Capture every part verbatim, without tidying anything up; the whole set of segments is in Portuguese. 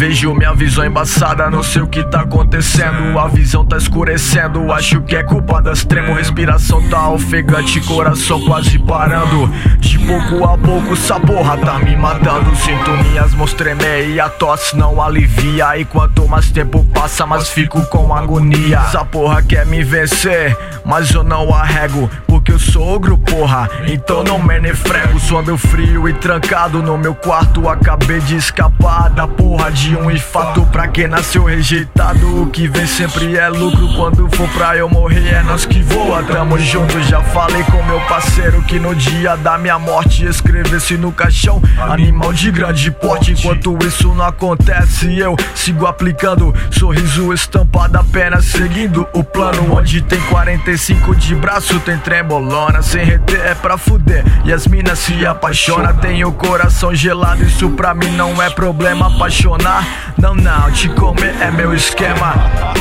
vejo minha visão embaçada, não sei o que tá acontecendo. A visão tá escurecendo, acho que é culpa das tremo. Respiração tá ofegante, coração quase parando. De pouco a pouco essa porra tá me matando. Sinto minhas mãos tremer e a tosse não alivia. E quanto mais tempo passa, mais fico com agonia. Essa porra quer me vencer, mas eu não arrego, porque eu sou ogro, porra, então não me nefrego. Suando frio e trancado no meu quarto, acabei de escapar da porra de um infarto. Pra quem nasceu rejeitado, o que vem sempre é lucro. Quando for pra eu morrer é nós que voa, tamo junto. Já falei com meu parceiro que no dia da minha morte escrevesse no caixão animal de grande porte. Enquanto isso não acontece, eu sigo aplicando sorriso estampado apenas seguindo o plano. Onde tem quarenta e cinco de braço tem trembolona, sem reter é pra fuder e as minas se apaixonam. Tenho o coração gelado, isso pra mim não é problema. Apaixonar, não, não, te comer é meu esquema.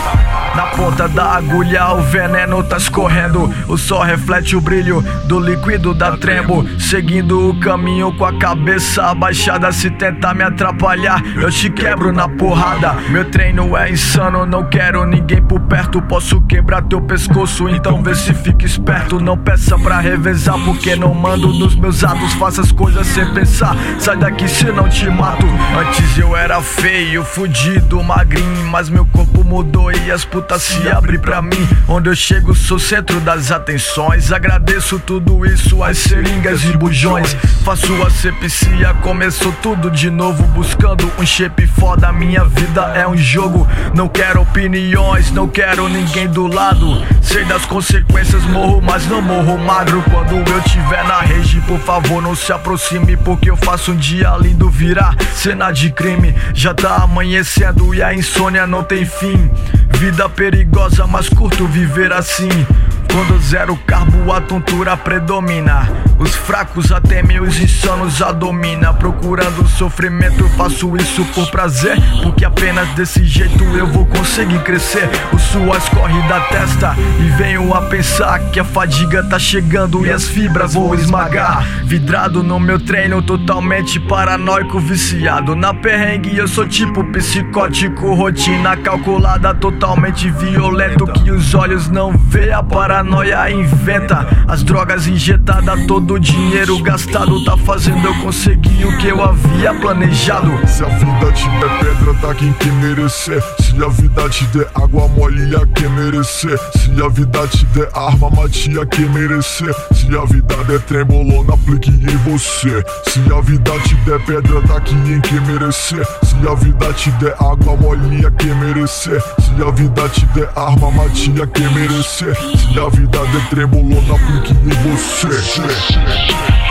Na ponta da agulha o veneno tá escorrendo, o sol reflete o brilho do líquido da trembo. Seguindo o caminho com a cabeça abaixada, se tentar me atrapalhar eu te quebro na porrada. Meu treino é insano, não quero ninguém por perto. Posso quebrar teu pescoço, então vê se fica esperto. Não peça pra revezar, porque não mando nos meus atos. Faça as coisas sem pensar, sai daqui senão te mato. Antes eu era feio, fudido, magrinho, mas meu corpo mudou e as putas se abrem pra mim. Onde eu chego sou centro das atenções. Agradeço tudo isso às seringas e bujões. Faço asepsia, começou tudo de novo, buscando um shape foda. Minha vida é um jogo, não quero opiniões, não quero ninguém do lado. Sei das consequências, morro mas não morro magro. Quando eu tiver na rede, por favor não se aproxime, porque eu faço um dia lindo virar cena de crime. Já tá amanhecendo e a insônia não tem fim. Vida perigosa, mas curto viver assim. Quando zero carbo a tontura predomina, os fracos até meus insanos a domina. Procurando sofrimento, faço isso por prazer, porque apenas desse jeito eu vou conseguir crescer. O suor escorre da testa e venho a pensar que a fadiga tá chegando e as fibras vou esmagar. Vidrado no meu treino, totalmente paranoico, viciado na perrengue. Eu sou tipo psicótico, rotina calculada, totalmente violento, que os olhos não vê, a paranoia inventa. As drogas injetadas, todo o dinheiro gastado tá fazendo eu conseguir o que eu havia planejado. Se a vida te der pedra, tá quem que merecer. Se a vida te der água mole, a que merecer. Se a vida te der arma, mate a que merecer. Se a vida der trembolona, aplique em você. Se a vida te der pedra, tá quem que merecer. Se a vida te der água mole, a que merecer. Se a vida te der arma, mate a que merecer. Se a vida der trembolona, aplique em você.